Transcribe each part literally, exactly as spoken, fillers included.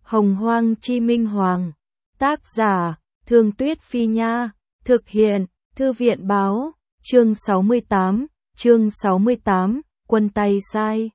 Hồng Hoang Chi Minh Hoàng. Tác giả, Thương Tuyết Phi Nha. Thực hiện, Thư viện Báo. Chương sáu mươi tám, chương sáu mươi tám, quân tay sai.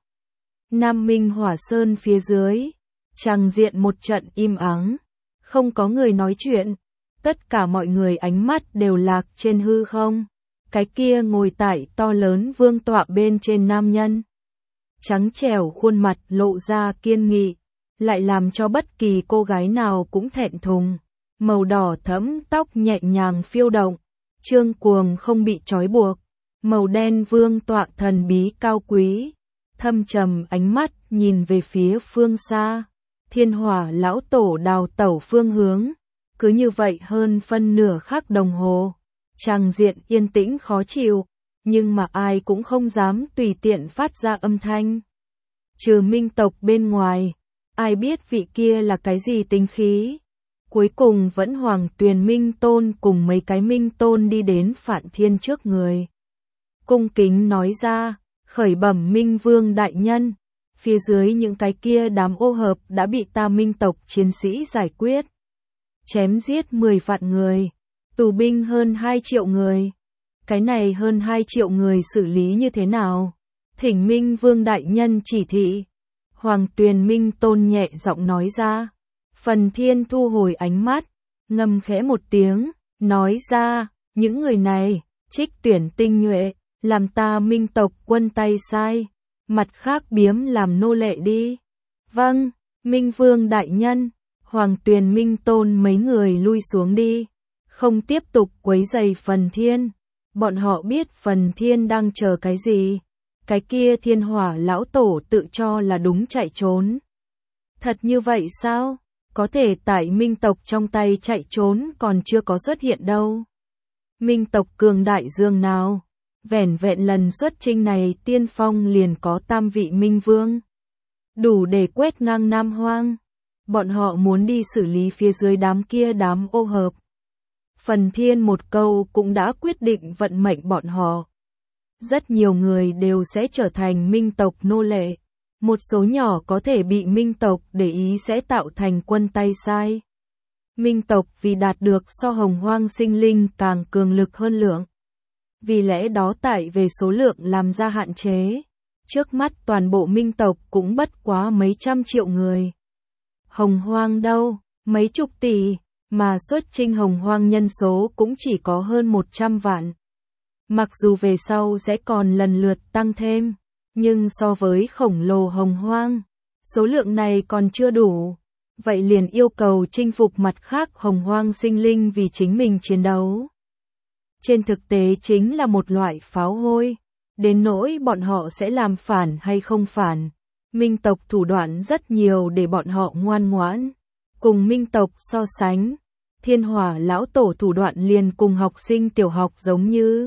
Nam Minh Hỏa Sơn phía dưới. Tràng diện một trận im ắng. Không có người nói chuyện. Tất cả mọi người ánh mắt đều lạc trên hư không. Cái kia ngồi tại to lớn vương tọa bên trên nam nhân. Trắng trẻo khuôn mặt lộ ra kiên nghị, lại làm cho bất kỳ cô gái nào cũng thẹn thùng. Màu đỏ thẫm tóc nhẹ nhàng phiêu động, trương cuồng không bị trói buộc. Màu đen vương tọa thần bí cao quý, thâm trầm ánh mắt nhìn về phía phương xa. Thiên Hỏa lão tổ đào tẩu phương hướng. Cứ như vậy hơn phân nửa khắc đồng hồ. Tràng diện yên tĩnh khó chịu, nhưng mà ai cũng không dám tùy tiện phát ra âm thanh. Trừ Minh tộc bên ngoài, ai biết vị kia là cái gì tính khí. Cuối cùng vẫn Hoàng Tuyền Minh Tôn cùng mấy cái Minh Tôn đi đến Phạn Thiên trước người. Cung kính nói ra, khởi bẩm Minh Vương đại nhân, phía dưới những cái kia đám ô hợp đã bị ta Minh tộc chiến sĩ giải quyết. Chém giết mười vạn người, tù binh hơn hai triệu người. Cái này hơn hai triệu người xử lý như thế nào? Thỉnh Minh Vương đại nhân chỉ thị. Hoàng Tuyền Minh Tôn nhẹ giọng nói ra. Phần Thiên thu hồi ánh mắt, ngâm khẽ một tiếng, nói ra, những người này, trích tuyển tinh nhuệ, làm ta Minh tộc quân tay sai, mặt khác biếm làm nô lệ đi. Vâng, Minh Vương đại nhân. Hoàng Tuyền Minh Tôn mấy người lui xuống đi, không tiếp tục quấy rầy Phần Thiên. Bọn họ biết Phần Thiên đang chờ cái gì. Cái kia Thiên Hỏa lão tổ tự cho là đúng chạy trốn. Thật như vậy sao? Có thể tại Minh tộc trong tay chạy trốn còn chưa có xuất hiện đâu. Minh tộc cường đại dương nào? Vẻn vẹn lần xuất chinh này tiên phong liền có tam vị Minh Vương. Đủ để quét ngang Nam Hoang. Bọn họ muốn đi xử lý phía dưới đám kia đám ô hợp. Phần Thiên một câu cũng đã quyết định vận mệnh bọn họ. Rất nhiều người đều sẽ trở thành Minh tộc nô lệ. Một số nhỏ có thể bị Minh tộc để ý sẽ tạo thành quân tay sai. Minh tộc vì đạt được so Hồng Hoang sinh linh càng cường lực hơn lượng. Vì lẽ đó tại về số lượng làm ra hạn chế. Trước mắt toàn bộ Minh tộc cũng bất quá mấy trăm triệu người. Hồng Hoang đâu, mấy chục tỷ, mà xuất chinh Hồng Hoang nhân số cũng chỉ có hơn một trăm vạn. Mặc dù về sau sẽ còn lần lượt tăng thêm, nhưng so với khổng lồ Hồng Hoang, số lượng này còn chưa đủ. Vậy liền yêu cầu chinh phục mặt khác Hồng Hoang sinh linh vì chính mình chiến đấu. Trên thực tế chính là một loại pháo hôi, đến nỗi bọn họ sẽ làm phản hay không phản. Minh tộc thủ đoạn rất nhiều để bọn họ ngoan ngoãn. Cùng Minh tộc so sánh, Thiên Hỏa lão tổ thủ đoạn liền cùng học sinh tiểu học giống như.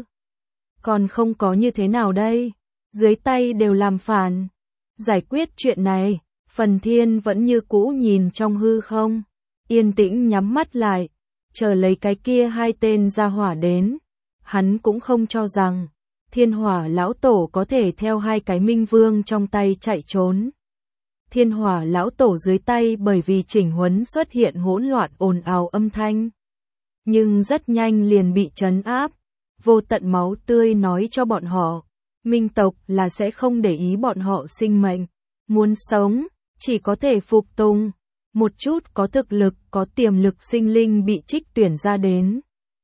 Còn không có như thế nào đây? Dưới tay đều làm phản. Giải quyết chuyện này, Phần Thiên vẫn như cũ nhìn trong hư không. Yên tĩnh nhắm mắt lại, chờ lấy cái kia hai tên ra hỏa đến. Hắn cũng không cho rằng Thiên Hỏa lão tổ có thể theo hai cái Minh Vương trong tay chạy trốn. Thiên Hỏa lão tổ dưới tay bởi vì chỉnh huấn xuất hiện hỗn loạn ồn ào âm thanh. Nhưng rất nhanh liền bị trấn áp. Vô tận máu tươi nói cho bọn họ, Minh tộc là sẽ không để ý bọn họ sinh mệnh. Muốn sống, chỉ có thể phục tùng. Một chút có thực lực, có tiềm lực sinh linh bị trích tuyển ra đến.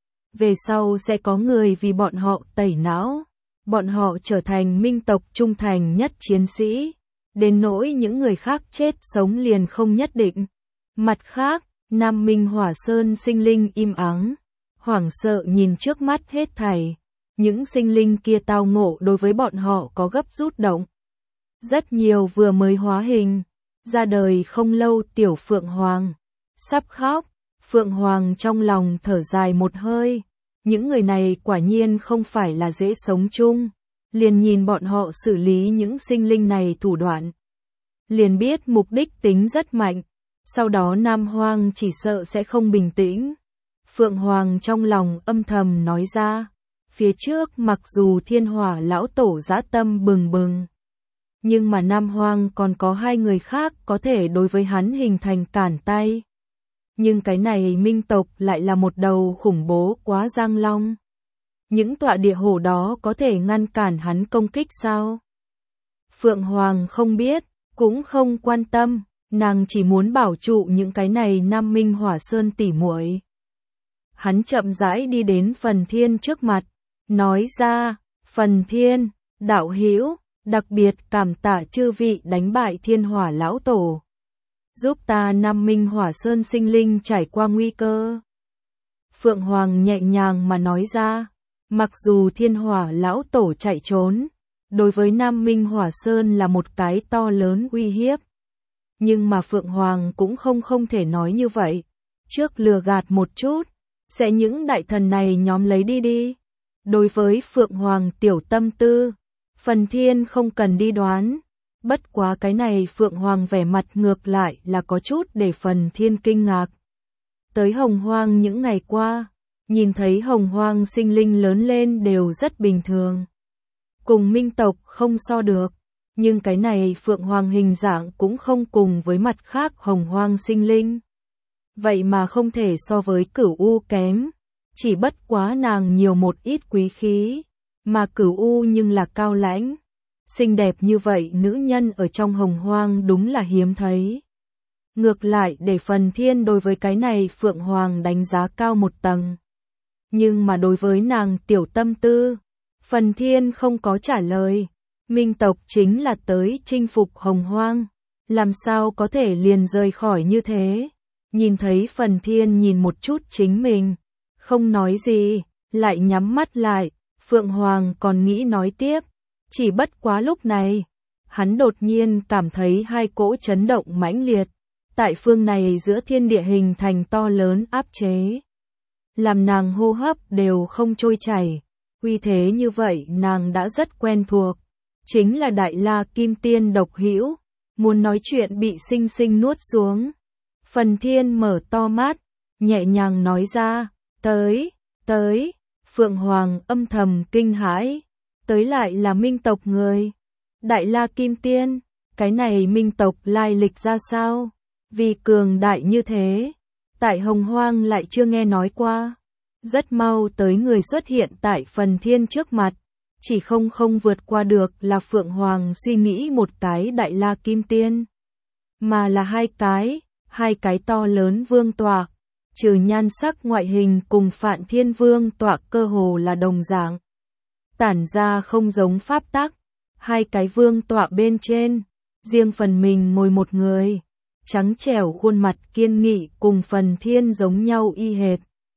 Về sau sẽ có người vì bọn họ tẩy não. Bọn họ trở thành Minh tộc trung thành nhất chiến sĩ. Đến nỗi những người khác chết sống liền không nhất định. Mặt khác, Nam Minh Hỏa Sơn sinh linh im ắng. Hoảng sợ nhìn trước mắt hết thảy. Những sinh linh kia tao ngộ đối với bọn họ có gấp rút động. Rất nhiều vừa mới hóa hình. Ra đời không lâu tiểu Phượng Hoàng. Sắp khóc. Phượng Hoàng trong lòng thở dài một hơi. Những người này quả nhiên không phải là dễ sống chung. Liền nhìn bọn họ xử lý những sinh linh này thủ đoạn. Liền biết mục đích tính rất mạnh. Sau đó Nam Hoang chỉ sợ sẽ không bình tĩnh. Phượng Hoàng trong lòng âm thầm nói ra. Phía trước mặc dù Thiên Hỏa lão tổ dã tâm bừng bừng. Nhưng mà Nam Hoang còn có hai người khác có thể đối với hắn hình thành cản tay. Nhưng cái này Minh tộc lại là một đầu khủng bố quá Giang Long. Những tọa địa hổ đó có thể ngăn cản hắn công kích sao? Phượng Hoàng không biết, cũng không quan tâm, nàng chỉ muốn bảo trụ những cái này Nam Minh Hỏa Sơn tỉ muội. Hắn chậm rãi đi đến Phần Thiên trước mặt, nói ra, Phần Thiên, đạo hữu, đặc biệt cảm tạ chư vị đánh bại Thiên Hỏa lão tổ. Giúp ta Nam Minh Hỏa Sơn sinh linh trải qua nguy cơ. Phượng Hoàng nhẹ nhàng mà nói ra, mặc dù Thiên Hỏa lão tổ chạy trốn, đối với Nam Minh Hỏa Sơn là một cái to lớn uy hiếp. Nhưng mà Phượng Hoàng cũng không không thể nói như vậy. Trước lừa gạt một chút, sẽ những đại thần này nhóm lấy đi đi. Đối với Phượng Hoàng tiểu tâm tư, Phần Thiên không cần đi đoán. Bất quá cái này Phượng Hoàng vẻ mặt ngược lại là có chút để Phần Thiên kinh ngạc. Tới Hồng Hoang những ngày qua, nhìn thấy Hồng Hoang sinh linh lớn lên đều rất bình thường. Cùng Minh tộc không so được, nhưng cái này Phượng Hoàng hình dạng cũng không cùng với mặt khác Hồng Hoang sinh linh. Vậy mà không thể so với Cửu U kém, chỉ bất quá nàng nhiều một ít quý khí, mà Cửu U nhưng là cao lãnh. Xinh đẹp như vậy nữ nhân ở trong Hồng Hoang đúng là hiếm thấy. Ngược lại để Phần Thiên đối với cái này Phượng Hoàng đánh giá cao một tầng. Nhưng mà đối với nàng tiểu tâm tư, Phần Thiên không có trả lời. Minh tộc chính là tới chinh phục Hồng Hoang, làm sao có thể liền rời khỏi như thế. Nhìn thấy Phần Thiên nhìn một chút chính mình, không nói gì, lại nhắm mắt lại. Phượng Hoàng còn nghĩ nói tiếp, chỉ bất quá lúc này, hắn đột nhiên cảm thấy hai cỗ chấn động mãnh liệt, tại phương này giữa thiên địa hình thành to lớn áp chế. Làm nàng hô hấp đều không trôi chảy, uy thế như vậy nàng đã rất quen thuộc. Chính là Đại La Kim Tiên độc hữu, muốn nói chuyện bị sinh sinh nuốt xuống. Phần Thiên mở to mắt, nhẹ nhàng nói ra, tới, tới. Phượng Hoàng âm thầm kinh hãi, tới lại là Minh tộc người. Đại La Kim Tiên, cái này Minh tộc lai lịch ra sao? Vì cường đại như thế, tại Hồng Hoang lại chưa nghe nói qua. Rất mau tới người xuất hiện tại Phần Thiên trước mặt, chỉ không không vượt qua được là Phượng Hoàng suy nghĩ một cái Đại La Kim Tiên, mà là hai cái, hai cái to lớn vương tọa. Trừ nhan sắc ngoại hình cùng Phạn Thiên Vương tọa cơ hồ là đồng dạng. Tản ra không giống pháp tắc, hai cái vương tọa bên trên, riêng phần mình ngồi một người, trắng trẻo khuôn mặt kiên nghị cùng Phần Thiên giống nhau y hệt.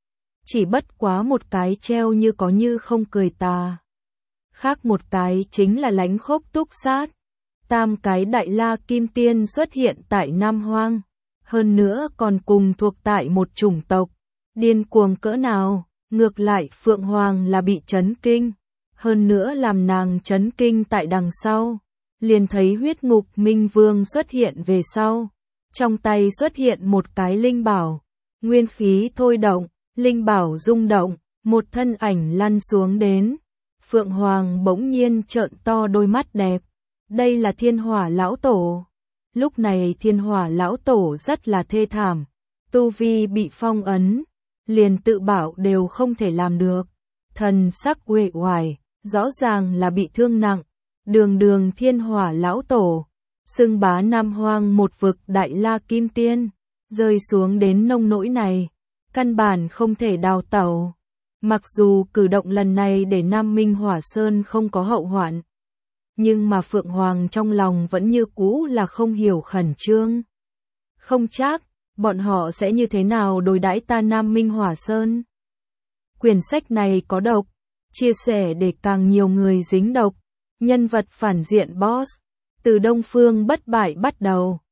Chỉ bất quá một cái treo như có như không cười tà. Khác một cái chính là lãnh khốc túc sát. Tam cái Đại La Kim Tiên xuất hiện tại Nam Hoang. Hơn nữa còn cùng thuộc tại một chủng tộc, điên cuồng cỡ nào, ngược lại Phượng Hoàng là bị chấn kinh, hơn nữa làm nàng chấn kinh tại đằng sau, liền thấy huyết ngục Minh Vương xuất hiện về sau, trong tay xuất hiện một cái linh bảo, nguyên khí thôi động, linh bảo rung động, một thân ảnh lăn xuống đến, Phượng Hoàng bỗng nhiên trợn to đôi mắt đẹp, đây là Thiên Hỏa lão tổ. Lúc này Thiên Hỏa lão tổ rất là thê thảm, tu vi bị phong ấn, liền tự bảo đều không thể làm được, thần sắc uể oải, rõ ràng là bị thương nặng. Đường đường Thiên Hỏa lão tổ, xưng bá Nam Hoang một vực Đại La Kim Tiên, rơi xuống đến nông nỗi này, căn bản không thể đào tẩu. Mặc dù cử động lần này để Nam Minh Hỏa Sơn không có hậu hoạn, nhưng mà Phượng Hoàng trong lòng vẫn như cũ là không hiểu khẩn trương. Không chắc, bọn họ sẽ như thế nào đối đãi ta Nam Minh Hỏa Sơn. Quyển sách này có độc, chia sẻ để càng nhiều người dính độc. Nhân vật phản diện boss, từ Đông Phương bất bại bắt đầu.